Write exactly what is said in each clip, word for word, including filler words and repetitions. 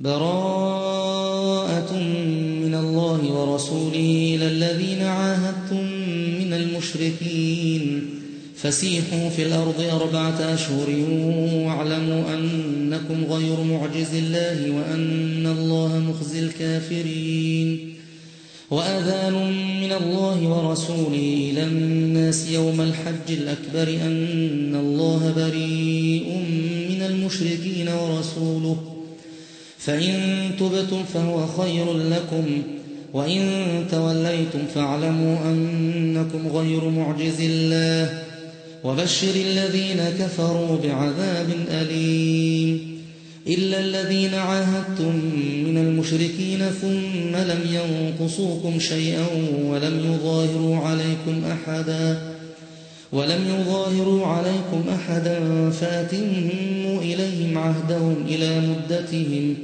براءة من الله ورسوله إلى الذين عاهدتم من المشركين فسيحوا في الأرض أربعة أشهر واعلموا أنكم غير معجز الله وأن الله مخزي الكافرين. وأذان من الله ورسوله إلى الناس يوم الحج الأكبر أن الله بريء من المشركين ورسوله، فإن تبتم فهو خير لكم، وإن توليتم فاعلموا أنكم غير معجز الله، وبشر الذين كفروا بعذاب أليم. إلا الذين عاهدتم من المشركين ثم لم ينقصوكم شيئا ولم يظاهروا عليكم أحدا ولم يظاهروا عليكم أحدا فأتموا إليهم عهدهم إلى مدتهم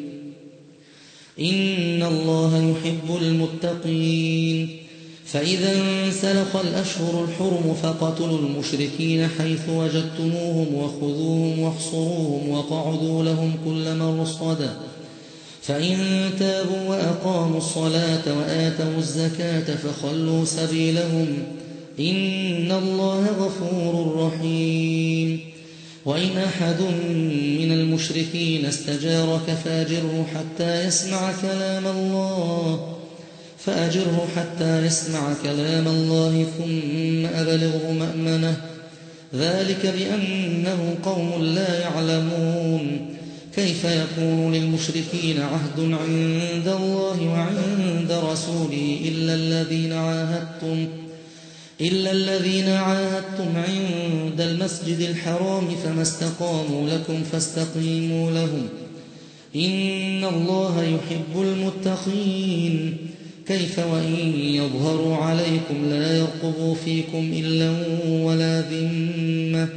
إن الله يحب المتقين. فإذا انسلخ الأشهر الحرم فاقتلوا المشركين حيث وجدتموهم وخذوهم واحصروهم وقعدوا لهم كل مرصد، فإن تابوا وأقاموا الصلاة وآتوا الزكاة فخلوا سبيلهم إن الله غفور رحيم. وإن أحد من المشركين استجارك فأجره حتى يسمع كلام الله فأجره حتى يسمع كلام الله ثم أبلغه مأمنه، ذلك بأنهم قوم لا يعلمون. كيف يكون للمشركين عهد عند الله وعند رسوله إلا الذين عاهدتم إلا الذين عاهدتم عند المسجد الحرام فما استقاموا لكم فاستقيموا لهم إن الله يحب المتقين. كيف وإن يظهروا عليكم لا يرقبوا فيكم إلا ولا ذمة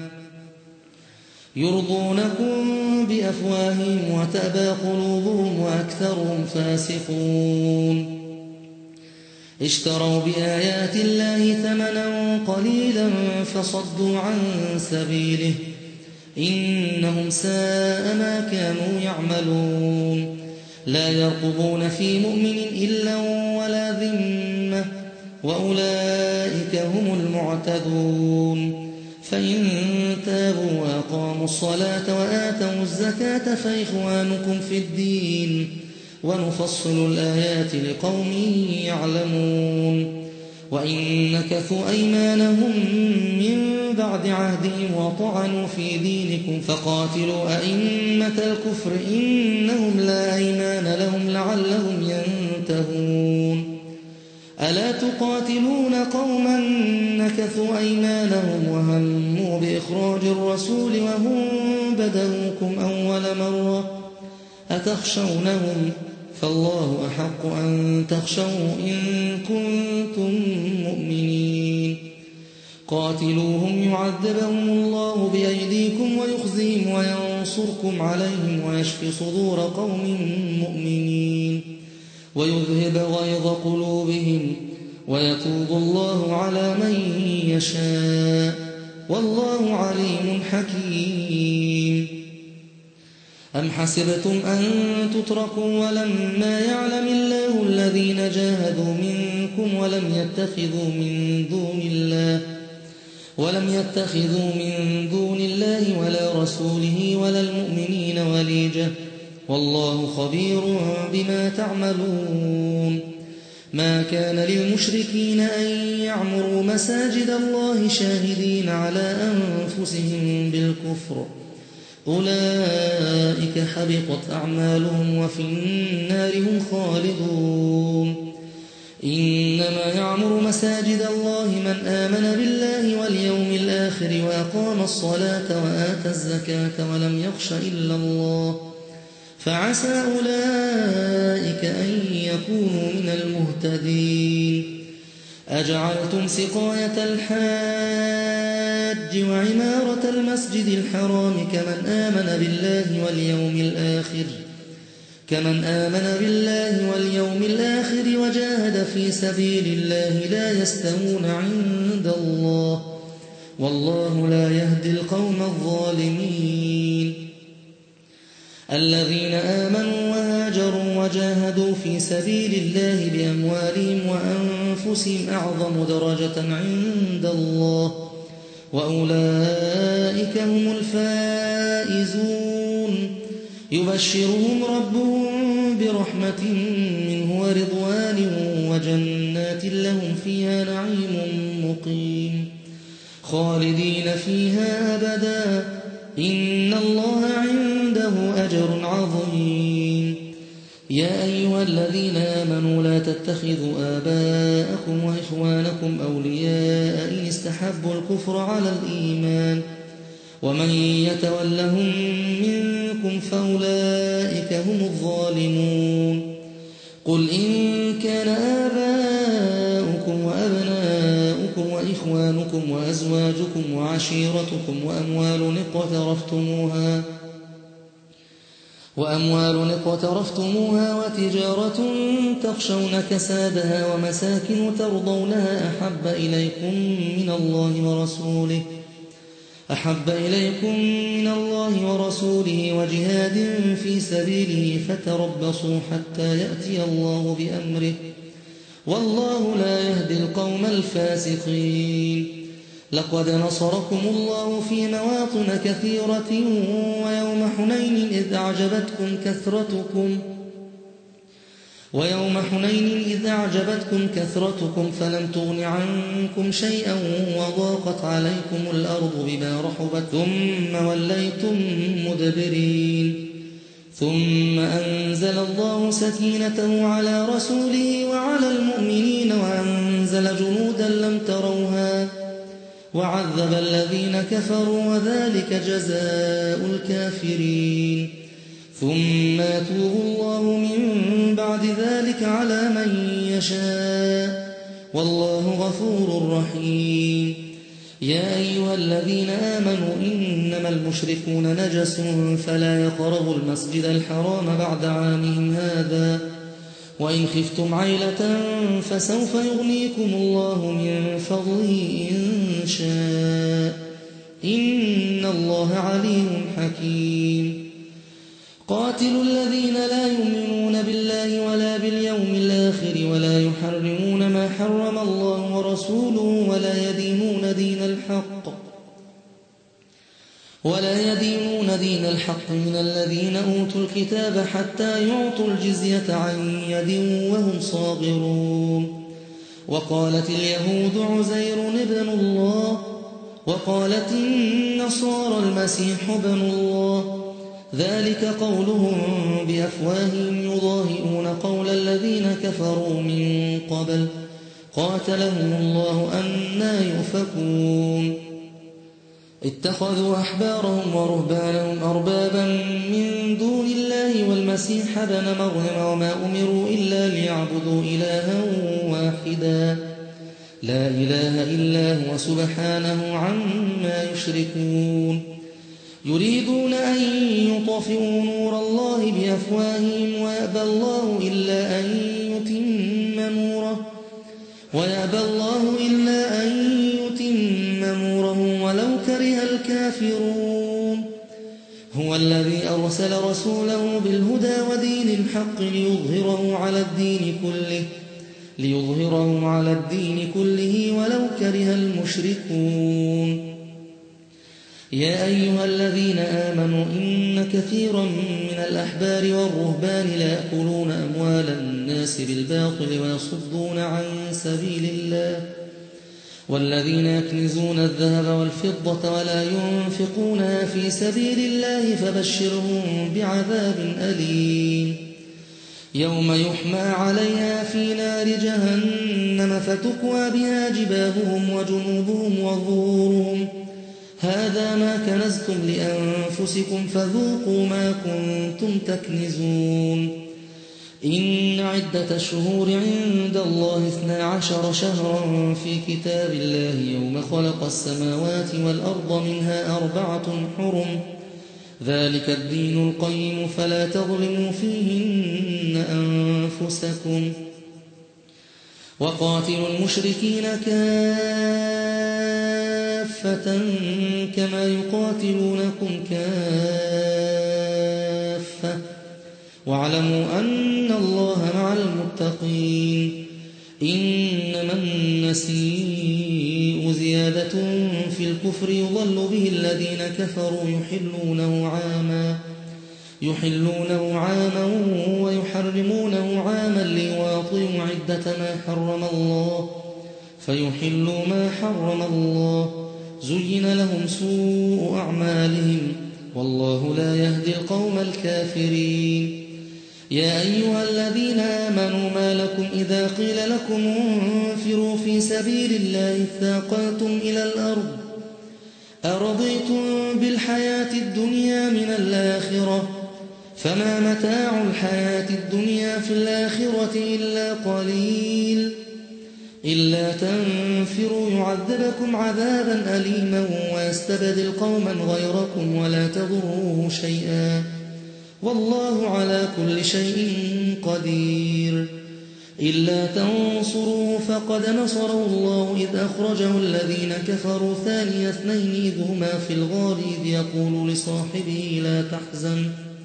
يرضونكم بأفواههم وتأبى قلوبهم وأكثرهم فاسقون. اشتروا بآيات الله ثمنا قليلا فصدوا عن سبيله إنهم ساء ما كانوا يعملون. لا يرقبون في مؤمن إلا ولا ذمة وأولئك هم المعتدون. فإن تابوا وأقاموا الصلاة وآتوا الزكاة فإخوانكم في الدين ونفصل الآيات لقوم يعلمون. وإن نكثوا أيمانهم من بعد عهدهم وطعنوا في دينكم فقاتلوا أئمة الكفر إنهم لا أيمان لهم لعلهم ينتهون. ألا تقاتلون قوما نكثوا أيمانهم وهموا بإخراج الرسول وهم بدأوكم أول مرة أتخشونهم فالله أحق أن تخشوا إن كنتم مؤمنين. قاتلوهم يعذبهم الله بأيديكم ويخزيهم وينصركم عليهم ويشفي صدور قوم مؤمنين ويذهب غيظ قلوبهم ويتوب الله على من يشاء والله عليم حكيم. أم حسبتم أن تتركوا ولما يعلم الله الذين جاهدوا منكم ولم يتخذوا من دون الله ولم يتخذوا من دون الله ولا رسوله ولا المؤمنين وليجة والله خبير بما تعملون. ما كان للمشركين أن يعمروا مساجد الله شاهدين على أنفسهم بالكفر أولئك حبطت أعمالهم وفي النار هم خالدون. إنما يعمر مساجد الله من آمن بالله واليوم الآخر وأقام الصلاة وآتى الزكاة ولم يخش إلا الله فعسى أولئك أن يكونوا من المهتدين. أجعلتم سقاية الحاج وعمارة المسجد الحرام كمن آمن بالله واليوم الآخر كمن آمن بالله واليوم الآخر وجاهد في سبيل الله لا يستوون عند الله والله لا يهدي القوم الظالمين. الذين آمنوا وهاجروا وجاهدوا في سبيل الله بأموالهم وأنفسهم أعظم درجة عند الله وأولئك هم الفائزون يبشرهم ربهم برحمة منه ورضوان وجنات لهم فيها نعيم مقيم خالدين فيها أبدا إن الله عنده أجر عظيم يا أيها الذين آمنوا لا تتخذوا آباءكم وإخوانكم أولياء إن استحبوا الكفر على الإيمان ومن يتولهم منكم فأولئك هم الظالمون قل إن كان آباؤكم وأبناؤكم وإخوانكم وأزواجكم وعشيرتكم وأموال اقترفتموها وأموال اقترفتموها وتجارة تخشون كسادها ومساكن ترضونها أحب إليكم من الله ورسوله أحب إليكم من الله ورسوله وجهاد في سبيله فتربصوا حتى يأتي الله بأمره والله لا يهدي القوم الفاسقين لقد نصركم الله في مواطن كثيرة ويوم حنين إذ أعجبتكم كثرتكم ويوم حنين إذ أعجبتكم كثرتكم فلم تغن عنكم شيئا وضاقت عليكم الأرض بما رحبت ثم وليتم مدبرين ثم أنزل الله سكينته على رسوله وعلى المؤمنين وأنزل جنودا لم تروها وعذب الذين كفروا وذلك جزاء الكافرين ثم يتوب الله من بعد ذلك على من يشاء والله غفور رحيم يا أيها الذين آمنوا إنما المشركون نجس فلا يقربوا المسجد الحرام بعد عامهم هذا وإن خفتم عيلة فسوف يغنيكم الله من فضله إن شاء إن الله عليم حكيم قاتلوا الذين لا يؤمنون بالله ولا باليوم الآخر ولا يحرمون ما حرم الله ورسوله ولا يدينون دين الحق ولا يدينون دين الحق من الذين أوتوا الكتاب حتى يعطوا الجزية عن يد وهم صاغرون وقالت اليهود عزير ابن الله وقالت النصارى المسيح ابن الله ذلك قولهم بأفواههم يضاهئون قول الذين كفروا من قبل قاتلهم الله أنى يؤفكون اتخذوا أحبارهم ورهبانهم أربابا من دون الله والمسيح ابن مريم وما أمروا إلا ليعبدوا إلها واحدا لا إله إلا هو سبحانه عما يشركون يريدون أن يطفئوا نور الله بأفواههم ويأبى الله إلا أن يتم نوره ويأبى الله إلا أن يتم نوره ولو كره الكافرون هو الذي أرسل رسوله بالهدى ودين الحق ليظهره على الدين كله ليظهره على الدين كله ولو كره المشركون يا أيها الذين آمنوا إن كثيرا من الأحبار والرهبان ليأكلون أموال الناس بالباطل ويصدون عن سبيل الله والذين يكنزون الذهب والفضة ولا ينفقونها في سبيل الله فبشرهم بعذاب أليم يوم يحمى عليها في نار جهنم فتكوى بها جباههم وجنوبهم وظهورهم هذا ما كنزتم لأنفسكم فذوقوا ما كنتم تكنزون إن عدة الشهور عند الله اثنا عشر شهرا في كتاب الله يوم خلق السماوات والأرض منها أربعة حرم ذلك الدين القيم فلا تظلموا فيهن أنفسكم وقاتلوا المشركين كافة كما يقاتلونكم كافة واعلموا أن الله مع المتقين. إنما النسيء زيادة في الكفر يضل به الذين كفروا يحلونه عاما يحلونه عاما ويحرمونه عاما ليواطئوا عدة ما حرم الله فيحلوا ما حرم الله. زين لهم سوء أعمالهم والله لا يهدي القوم الكافرين. يا أيها الذين آمنوا ما لكم إذا قيل لكم انفروا في سبيل الله اثاقلتم إلى الأرض أرضيتم بالحياة الدنيا من الآخرة فما متاع الحياة الدنيا في الآخرة إلا قليل. إلا تنفروا يعذبكم عذابا أليما ويستبدل قوما غيركم ولا تضروه شيئا والله على كل شيء قدير. إلا تنصروه فقد نصره الله إذ أخرجه الذين كفروا ثاني اثنين إذ هما في الغار إذ يقول لصاحبه لا تحزن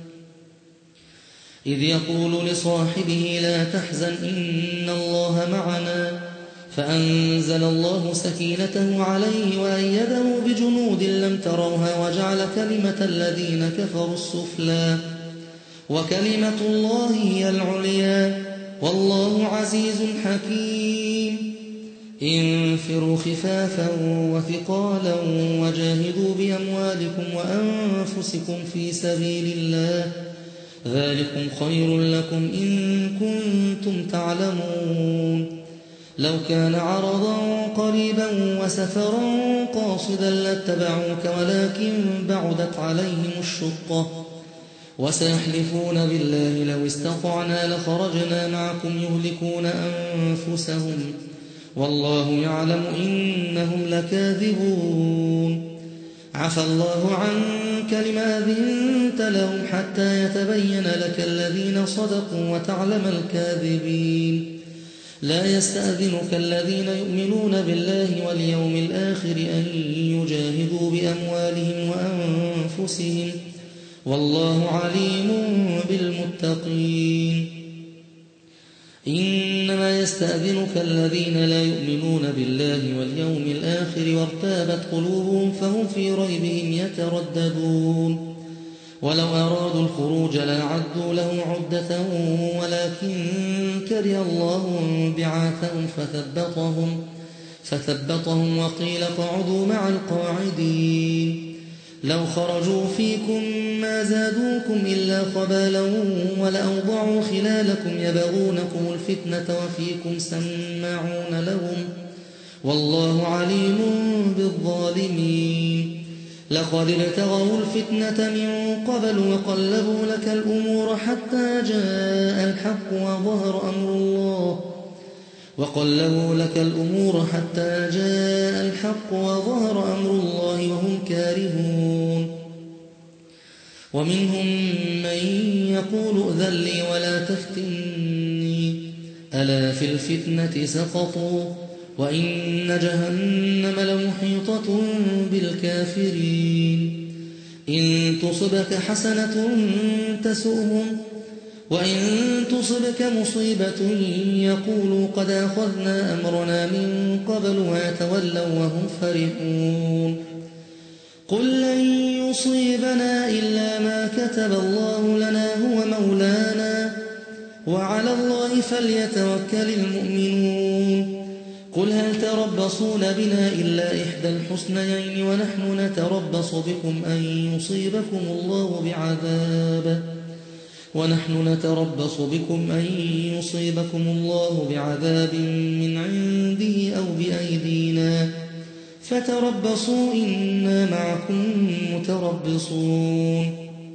إذ يقول لصاحبه لا تحزن إن الله معنا فأنزل الله سكينته عليه وأيده بجنود لم تروها وجعل كلمة الذين كفروا السفلى وكلمة الله هي العليا والله عزيز حكيم. انفروا خفافا وثقالا وجاهدوا بأموالكم وأنفسكم في سبيل الله ذلكم خير لكم إن كنتم تعلمون. لو كان عرضا قريبا وسفرا قاصدا لاتبعوك ولكن بعدت عليهم الشقة وسيحلفون بالله لو استطعنا لخرجنا معكم يهلكون أنفسهم والله يعلم إنهم لكاذبون. عفى الله عنك لما أذنت لهم حتى يتبين لك الذين صدقوا وتعلم الكاذبين. لا يستأذنك الذين يؤمنون بالله واليوم الآخر أن يجاهدوا بأموالهم وأنفسهم والله عليم بالمتقين. إنما يستأذنك الذين لا يؤمنون بالله واليوم الآخر وارتابت قلوبهم فهم في ريبهم يترددون. ولو أرادوا الخروج لأعدوا له عدة ولكن كره الله بعاثهم فثبطهم, فثبطهم وقيل اقعدوا مع القاعدين. لو خرجوا فيكم ما زادوكم إلا خبالا ولأوضعوا خلالكم يبغونكم الفتنة وفيكم سماعون لهم والله عليم بالظالمين. لقد ابتغوا الفتنة من قبل وقلبوا لك الأمور حتى جاء الحق وظهر أمر الله وقلبوا لك الأمور حتى جاء الحق وظهر أمر الله وهم كارهون. ومنهم من يقول ائذن لي ولا تفتني ألا في الفتنة سقطوا وإن جهنم لمحيطة بالكافرين. إن تصبك حسنة تسؤهم وإن تصبك مصيبة يقولوا قد أخذنا أمرنا من قبل ويتولوا وهم فرحون. قل لن يصيبنا إلا ما كتب الله لنا هو مولانا وعلى الله فليتوكل المؤمنون. قل هل تربصون بنا إلا إحدى الحسنيين ونحن نتربص بكم أن يصيبكم الله بعذاب ونحن نتربص بكم أن يصيبكم الله بعذاب من عنده أو بأيدينا فتربصوا إنا معكم متربصون.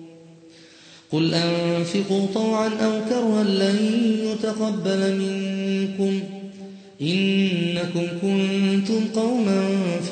قل أنفقوا طوعا أو كرها لن يتقبل منكم إنكم كنتم قوما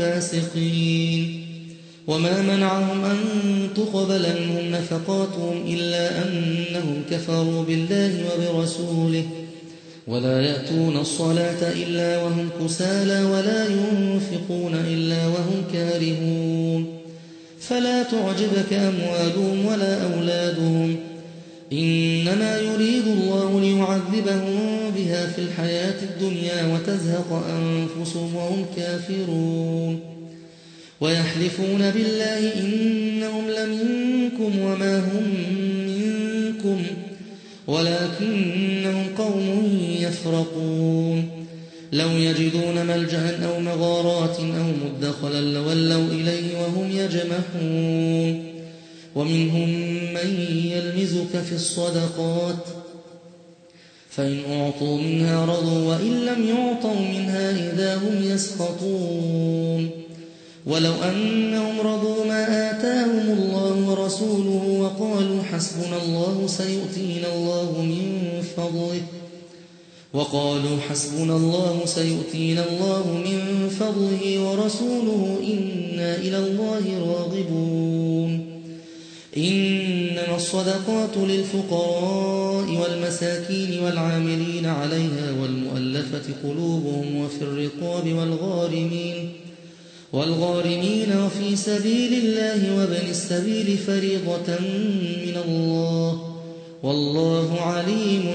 فاسقين. وما منعهم أن تقبل منهم نفقاتهم إلا أنهم كفروا بالله وبرسوله ولا يأتون الصلاة إلا وهم كسالى ولا ينفقون إلا وهم كارهون. فلا تعجبك أموالهم ولا أولادهم إنما يريد الله ليعذبهم بها في الحياة الدنيا وتزهق أنفسهم وهم كافرون ويحلفون بالله إنهم لمنكم وما هم منكم ولكنهم قوم يفرقون لو يجدون ملجأ أو مغارات أو مدخلا لولوا إليه وهم يجمحون ومنهم من يلمزك في الصدقات فإن أعطوا منها رضوا وإن لم يعطوا منها إذا هم يسخطون ولو أنهم رضوا ما آتاهم الله ورسوله وقالوا حسبنا الله سيؤتينا الله من فضله وقالوا حسبنا الله سيؤتينا الله من فضله ورسوله إنا إلى الله راغبون إنما الصدقات للفقراء والمساكين والعاملين عليها والمؤلفة قلوبهم وفي الرقاب والغارمين والغارمين وفي سبيل الله وابن السبيل فريضة من الله والله عليم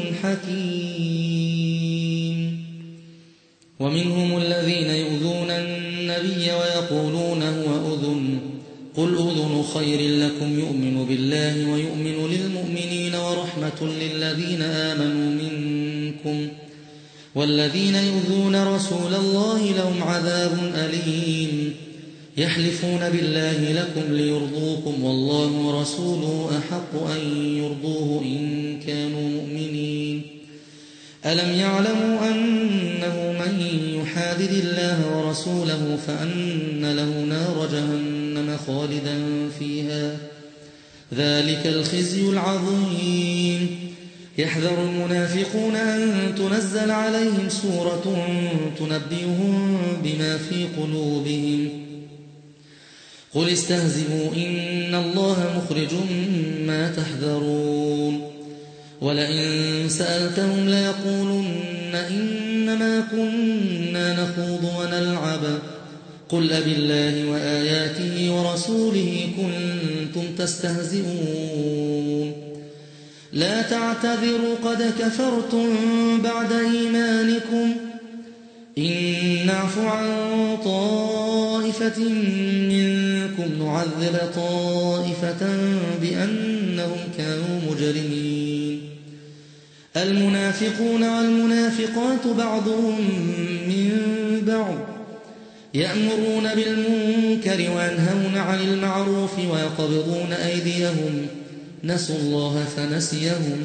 حكيم ومنهم الذين يؤذون النبي ويقولون هو أذن قل أذن خير لكم يؤمن بالله ويؤمن للمؤمنين ورحمة للذين آمنوا منكم والذين يؤذون رسول الله لهم عذاب أليم يحلفون بالله لكم ليرضوكم والله ورسوله أحق أن يرضوه إن كانوا مؤمنين ألم يعلموا أنه من يحادد الله ورسوله فأن له نار جهنم خالدا فيها ذلك الخزي العظيم يحذر المنافقون أن تنزل عليهم سورة تنبئهم بما في قلوبهم قل استهزئوا إن الله مخرج ما تحذرون ولئن سألتهم ليقولن إنما كنا نخوض ونلعب قل أبالله وآياته ورسوله كنتم تستهزئون لا تعتذروا قد كفرتم بعد إيمانكم إن نعف عن طائفة منكم نعذب طائفة بأنهم كانوا مجرمين المنافقون والمنافقات بعضهم من بعض يأمرون بالمنكر وينهون عن المعروف ويقبضون أيديهم نسوا الله فنسيهم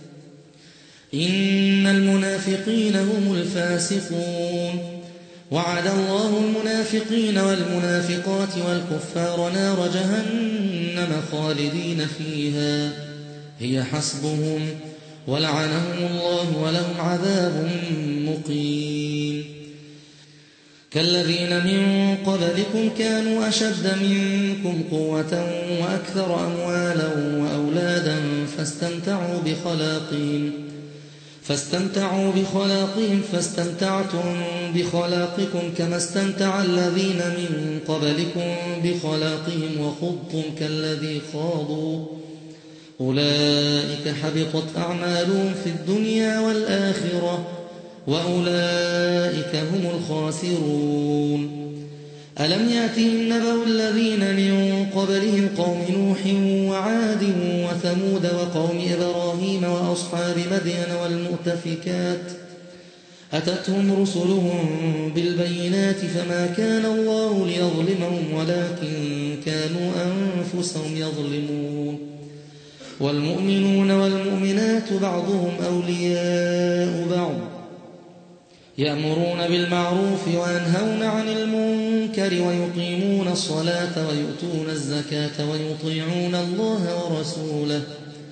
إن المنافقين هم الفاسقون وعد الله المنافقين والمنافقات والكفار نار جهنم خالدين فيها هي حسبهم ولعنهم الله ولهم عذاب مقيم كالذين من قبلكم كانوا أشد منكم قوة وأكثر أموالا وأولادا فاستمتعوا بخلاقهم فاستمتعوا بخلاقهم فاستمتعتم بخلاقكم كما استمتع الذين من قبلكم بخلاقهم وخضتم كالذي خاضوا أولئك حبطت أعمالهم في الدنيا والآخرة وأولئك هم الخاسرون ألم يأتهم نبأ الذين من قبلهم قوم نوح وعاد وثمود وقوم إبراهيم وأصحاب مدين والمؤتفكات أتتهم رسلهم بالبينات فما كان الله ليظلمهم ولكن كانوا أنفسهم يظلمون والمؤمنون والمؤمنات بعضهم أولياء بعض يأمرون بالمعروف وينهون عن المنكر ويقيمون الصلاة ويؤتون الزكاة ويطيعون الله ورسوله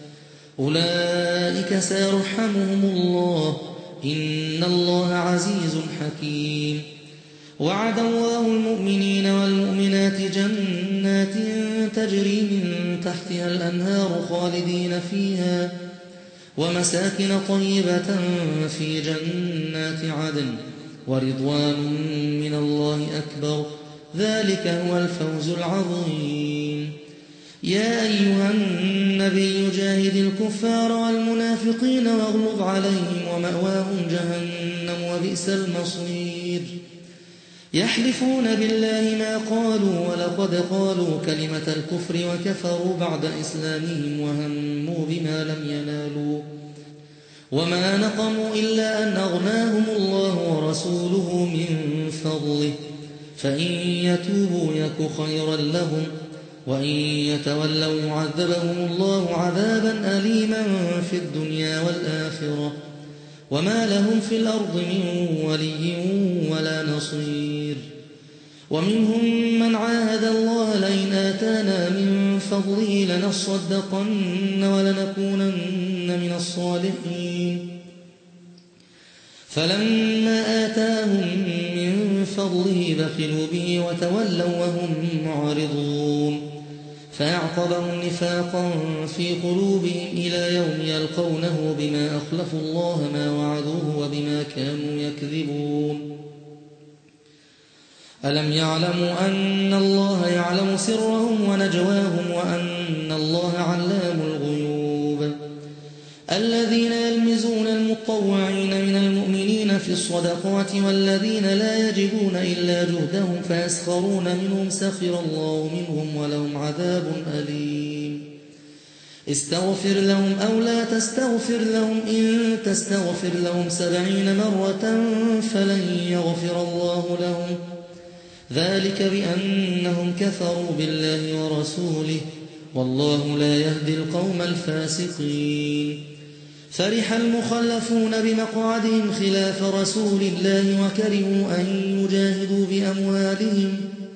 أولئك سيرحمهم الله إن الله عزيز حكيم وعد الله المؤمنين والمؤمنات جنات تجري من تحتها الأنهار خالدين فيها ومساكن طيبة في جنات عدن ورضوان من الله أكبر ذلك هو الفوز العظيم يا أيها النبي جاهد الكفار والمنافقين واغلظ عليهم ومأواهم جهنم وبئس المصير يحلفون بالله ما قالوا ولقد قالوا كلمة الكفر وكفروا بعد إسلامهم وهموا بما لم ينالوا وما نقموا إلا أن أغناهم الله ورسوله من فضله فإن يتوبوا يك خيرا لهم وإن يتولوا يعذبهم الله عذابا أليما في الدنيا والآخرة وما لهم في الأرض من ولي ولا نصير ومنهم من عاهد الله لئن آتانا من فضله لنصدقن ولنكونن من الصالحين فلما آتاهم من فضله بخلوا به وتولوا وهم معرضون فأعقبهم نفاقا في قلوبهم إلى يوم يلقونه بما أخلفوا الله ما وعدوه وبما كانوا يكذبون ألم يعلموا أن الله يعلم سرهم ونجواهم وأن الله علام الغيوب الذين يلمزون المطوعين من المؤمنين في الصدقات والذين لا يجدون إلا جهدهم فيسخرون منهم سخر الله منهم ولهم عذاب أليم استغفر لهم أو لا تستغفر لهم إن تستغفر لهم سبعين مرة فلن يغفر الله لهم ذلك بأنهم كفروا بالله ورسوله والله لا يهدي القوم الفاسقين فرح المخلفون بمقعدهم خلاف رسول الله وكرهوا أن يجاهدوا بأموالهم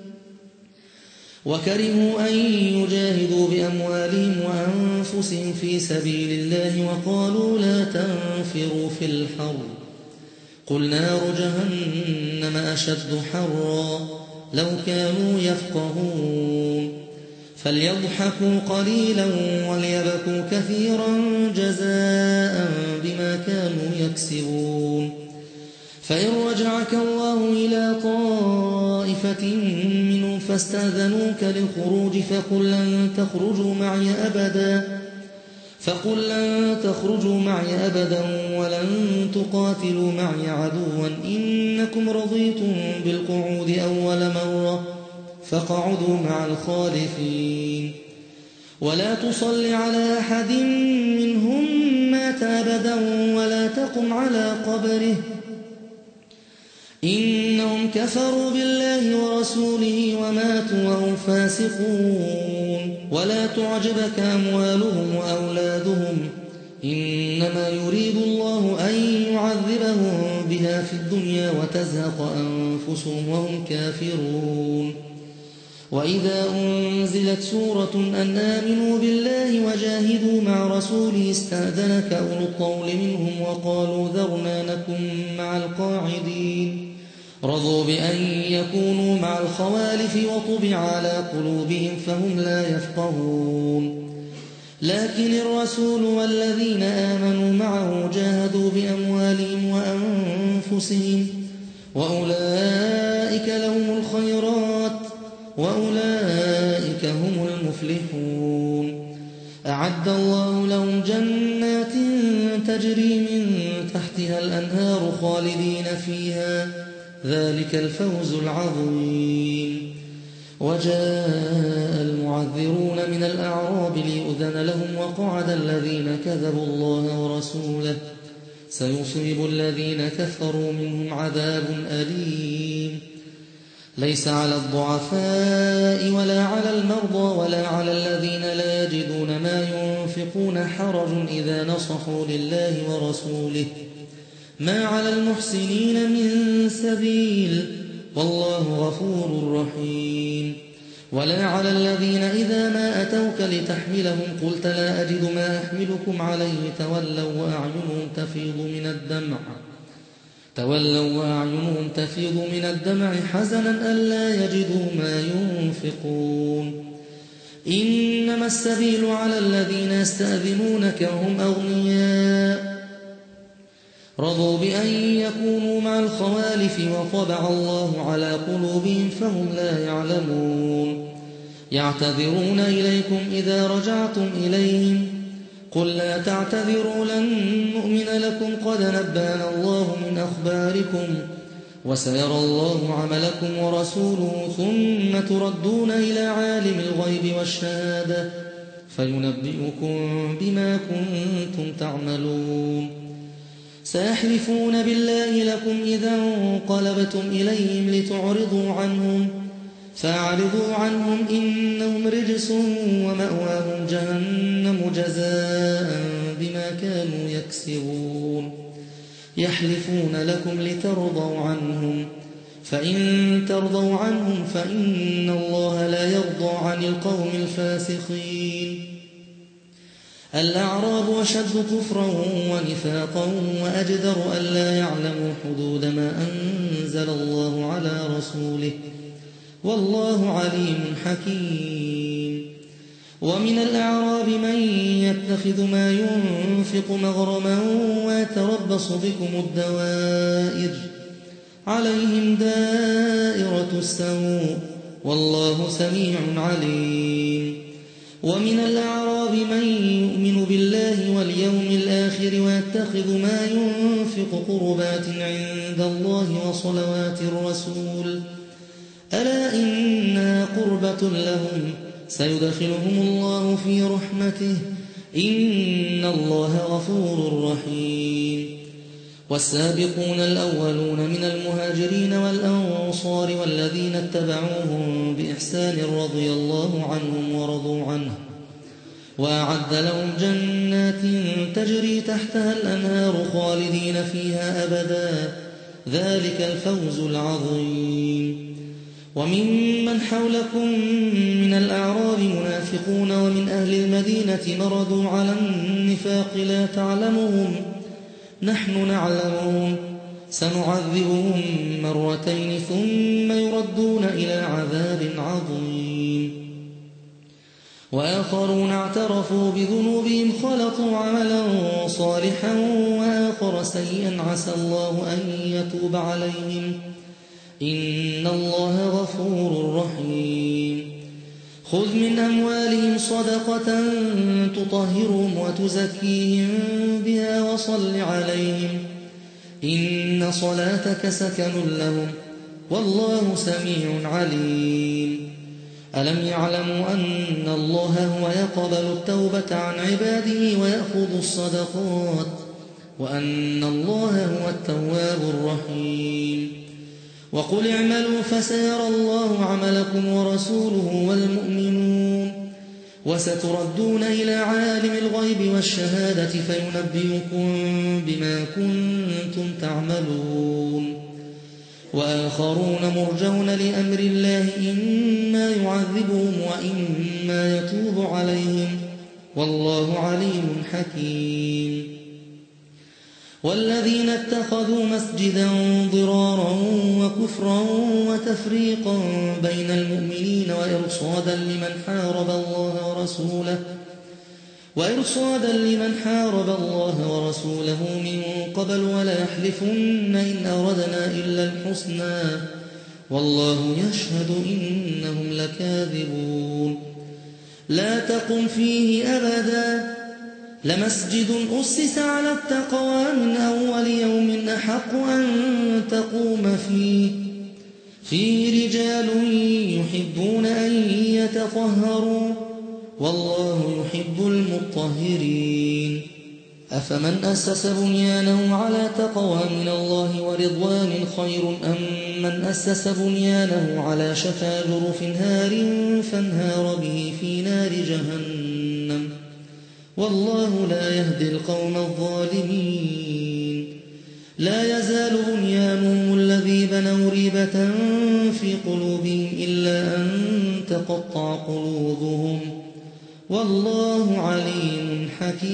وكرهوا أن يجاهدوا بأموالهم وأنفسهم في سبيل الله وقالوا لا تنفروا في الحر قل نار جهنم أشد حرا لو كانوا يفقهون فليضحكوا قليلا وليبكوا كثيرا جزاء بما كانوا يكسبون فإن رجعك الله إلى طائفة منهم فاستأذنوك للخروج فقل لن تخرجوا معي أبدا فقل لن تخرجوا معي أبدا ولن تقاتلوا معي عدوا إنكم رضيتم بالقعود أول مرة فاقعدوا مع الخالفين ولا تصل على أحد منهم مات أبدا ولا تقم على قبره إنهم كفروا بالله ورسوله وماتوا وهم فاسقون ولا تعجبك أموالهم وأولادهم إنما يريد الله أن يعذبهم بها في الدنيا وتزهق أنفسهم وهم كافرون وإذا أنزلت سورة أن آمنوا بالله وجاهدوا مع رسوله استأذنك أولو الطول منهم وقالوا ذرنا نكن مع القاعدين رضوا بأن يكونوا مع الخوالف وطبع على قلوبهم فهم لا يفقهون لكن الرسول والذين آمنوا معه جاهدوا بأموالهم وأنفسهم وأولئك لهم الخيرات وأولئك هم المفلحون أعد الله لهم جنات تجري من تحتها الأنهار خالدين فيها ذلك الفوز العظيم وجاء المعذرون من الأعراب ليؤذن لهم وقعد الذين كذبوا الله ورسوله سيصيب الذين كفروا منهم عذاب أليم ليس على الضعفاء ولا على المرضى ولا على الذين لا يجدون ما ينفقون حرج إذا نصحوا لله ورسوله ما على المحسنين من سبيل والله غفور رحيم ولا على الذين إذا ما أتوك لتحملهم قلت لا أجد ما أحملكم عليه تولوا وأعينهم تفيض من الدمع تولوا وأعينهم تفيض من الدمع حزنا ألا يجدوا ما ينفقون إنما السبيل على الذين يستأذنونك هم أغنياء رضوا بأن يكونوا مع الخوالف وطبع الله على قلوبهم فهم لا يعلمون يعتذرون إليكم إذا رجعتم إليهم قل لا تعتذروا لن نؤمن لكم قد نبأنا الله من أخباركم وسيرى الله عملكم ورسوله ثم تردون إلى عالم الغيب والشهادة فينبئكم بما كنتم تعملون سيحلفون بالله لكم إذا انقلبتم إليهم لتعرضوا عنهم فأعرضوا عنهم إنهم رجس ومأواهم جهنم جزاء بما كانوا يكسبون يحلفون لكم لترضوا عنهم فإن ترضوا عنهم فإن الله لا يرضى عن القوم الفاسقين الأعراب أشد كفرا ونفاقا وأجدر ألا يعلموا حدود ما أنزل الله على رسوله والله عليم حكيم ومن الأعراب من يتخذ ما ينفق مغرما ويتربص بكم الدوائر عليهم دائرة السوء والله سميع عليم ومن الأعراب من يؤمن بالله واليوم الآخر ويتخذ ما ينفق قربات عند الله وصلوات الرسول ألا إنها قربة لهم سيدخلهم الله في رحمته إن الله غفور رحيم والسابقون الأولون من المهاجرين والأنصار والذين اتبعوهم بإحسان رضي الله عنهم ورضوا عنه وأعد لهم جنات تجري تحتها الأنهار خالدين فيها أبدا ذلك الفوز العظيم وممن حولكم من الأعراب منافقون ومن أهل المدينة مردوا على النفاق لا تعلمهم نحن نعلمهم سنعذبهم مرتين ثم يردون إلى عذاب عظيم وآخرون اعترفوا بذنوبهم خلطوا عملا صالحا وآخر سيئا عسى الله أن يتوب عليهم إن الله غفور رحيم خذ من أموالهم صدقة تطهرهم وتزكيهم بها وصل عليهم إن صلاتك سكن لهم والله سميع عليم ألم يعلموا أن الله هو يقبل التوبة عن عباده ويأخذ الصدقات وأن الله هو التواب الرحيم وقل اعملوا فسيرى الله عملكم ورسوله والمؤمنون وستردون إلى عالم الغيب والشهادة فينبئكم بما كنتم تعملون وآخرون مرجون لأمر الله إما يعذبهم وإما يتوب عليهم والله عليم حكيم والذين اتخذوا مسجدا ضرارا وكفرا وتفريقا بين المؤمنين وإرصادا لمن حارب الله ورسوله وإرصادا لمن حارب الله ورسوله من قبل ولا يحلفن إن أردنا إلا الحسنى والله يشهد إنهم لكاذبون لا تقم فيه أبدا لمسجد أسس على التقوى من أول يوم أحق أن تقوم فيه فيه رجال يحبون أن يتطهروا والله يحب المطهرين أفمن أسس بنيانه على تقوى من الله ورضوان خير أم من أسس بنيانه على شفا جرف هار فانهار به في نار جهنم والله لا يهدي القوم الظالمين لا يزال بنيانهم الذي بنوا ريبة في قلوبهم إلا أن تقطع قلوبهم والله عليم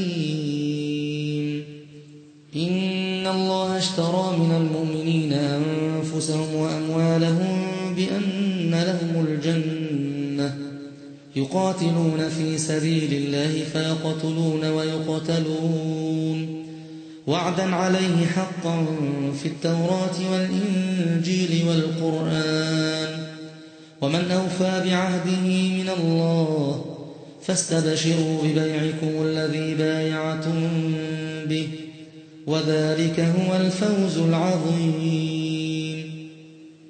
حكيم إن الله اشترى من المؤمنين أنفسهم وأموالهم بأن لهم الجنة يقاتلون في سبيل الله فيقتلون ويقتلون وعدا عليه حقا في التوراة والإنجيل والقرآن ومن أوفى بعهده من الله فاستبشروا ببيعكم الذي بايعتم به وذلك هو الفوز العظيم.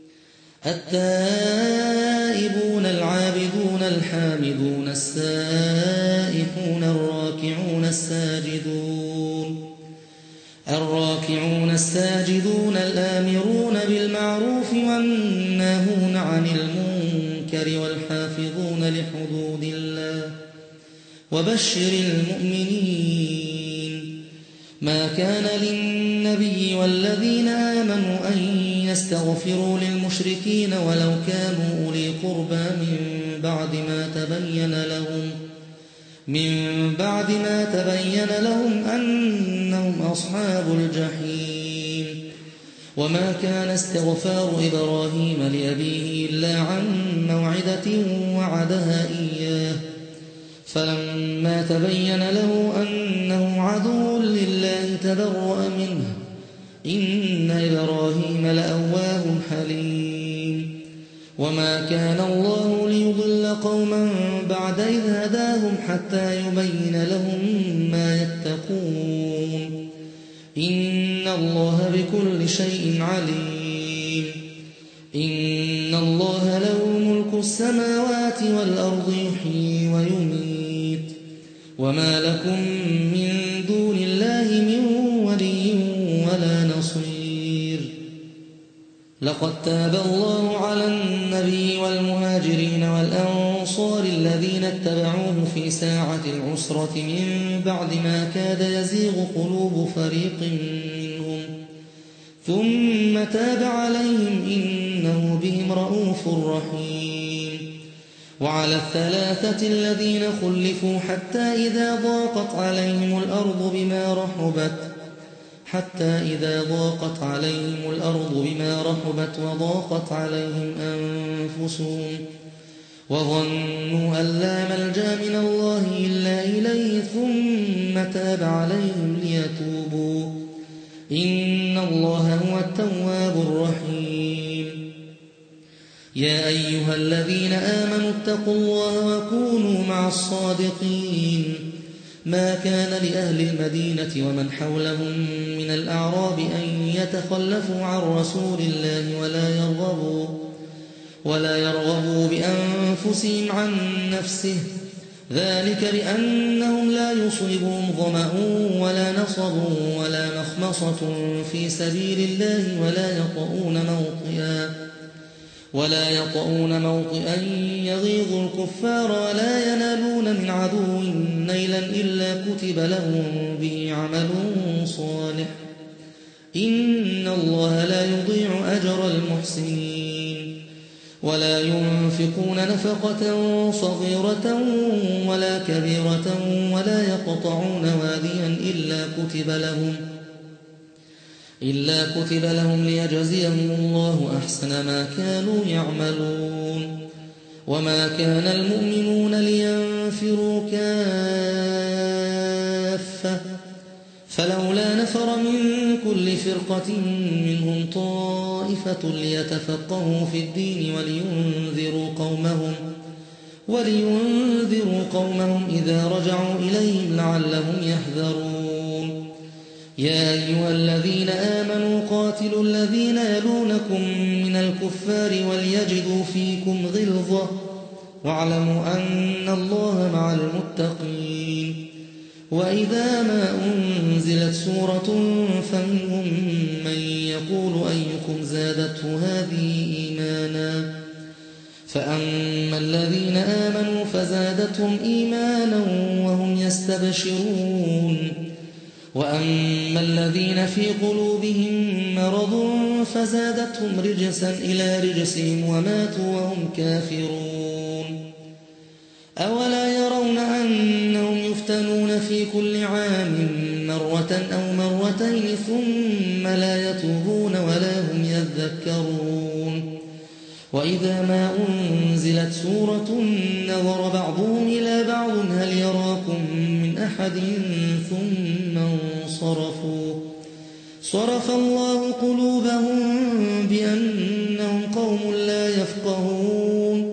التائبون العابدون الحامدون السائحون الراكعون الساجدون الراكعون الساجدون الآمرون بالمعروف والناهون عن المنكر والحافظون لحدود الله وبشر المؤمنين. ما كان للنبي والذين آمنوا أن يستغفروا للمشركين ولو كانوا أولي قربى من بعد ما تبين لهم من بعد ما تبين لهم أنهم أصحاب الجحيم. وما كان استغفار إبراهيم لأبيه إلا عن موعدة وعدها إياه فلما تبين له أنه عدو لله تبرأ منه إن إبراهيم لأواه حليم. وما كان الله ليضل قوما بعد إذ هداهم حتى يبين لهم ما يتقون إن الله بكل شيء عليم. إن الله له ملك السماوات والأرض يحيي ويميت وما لكم من دون الله من ولي ولا نصير. لقد تاب الله على النبي والمهاجرين والأنصار الذين اتبعوه في ساعة العسرة من بعد ما كاد يزيغ قلوب فريق منهم ثم تاب عليهم إنه بهم رءوف رحيم. وعلى الثلاثة الذين خلفوا حتى إذا ضاقت عليهم الأرض بما رحبت حتى إذا ضاقت عليهم الأرض بما رحبت وضاقت عليهم أنفسهم وظنوا أن لا ملجأ من الله إلا إليه ثم تاب عليهم ليتوبوا إن الله هو التواب الرحيم. يا أيها الذين آمنوا اتقوا الله وكونوا مع الصادقين. ما كان لأهل المدينة ومن حولهم من الأعراب أن يتخلفوا عن رسول الله ولا يرغبوا ولا يرغبوا بأنفسهم عن نفسه ذلك بأنهم لا يصيبهم ظمأ ولا نصب ولا مخمصة في سبيل الله ولا يطؤون موطئا ولا يطؤون موطئا يغيظ الكفار ولا ينالون من عدو نيلا إلا كتب لهم به عمل صالح إن الله لا يضيع أجر المحسنين. ولا ينفقون نفقة صغيرة ولا كبيرة ولا يقطعون واديا إلا كتب لهم إلا كتب لهم ليجزيهم الله أحسن ما كانوا يعملون. وما كان المؤمنون لينفروا كافة فلولا نفر من كل فرقة منهم طائفة ليتفقهوا في الدين ولينذروا قومهم ولينذروا قومهم إذا رجعوا إليهم لعلهم يحذرون. يا أيها الذين آمنوا قاتلوا الذين يلونكم من الكفار وليجدوا فيكم غلظة واعلموا أن الله مع المتقين. وإذا ما أنزلت سورة فمنهم من يقول أيكم زادته هذه إيمانا فأما الذين آمنوا فزادتهم إيمانا وهم يستبشرون وأما الذين في قلوبهم مرض فزادتهم رجسا إلى رجسهم وماتوا وهم كافرون. أولا يرون أنهم يفتنون في كل عام مرة أو مرتين ثم لا يتوبون ولا هم يذكرون. وإذا ما أنزلت سورة نظر بعضهم إلى بعض هل يراكم من أحد ثم انصرفوا صرف الله قلوبهم بأنهم قوم لا يفقهون.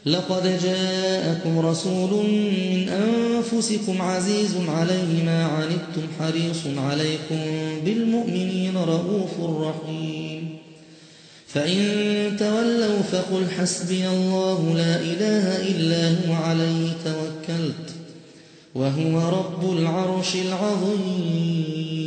لقد جاءكم رسول من أنفسكم عزيز عليه ما عنتم حريص عليكم بالمؤمنين رؤوف رحيم فإن تولوا فقل حسبي الله لا إله إلا هو عليه توكلت وهو رب العرش العظيم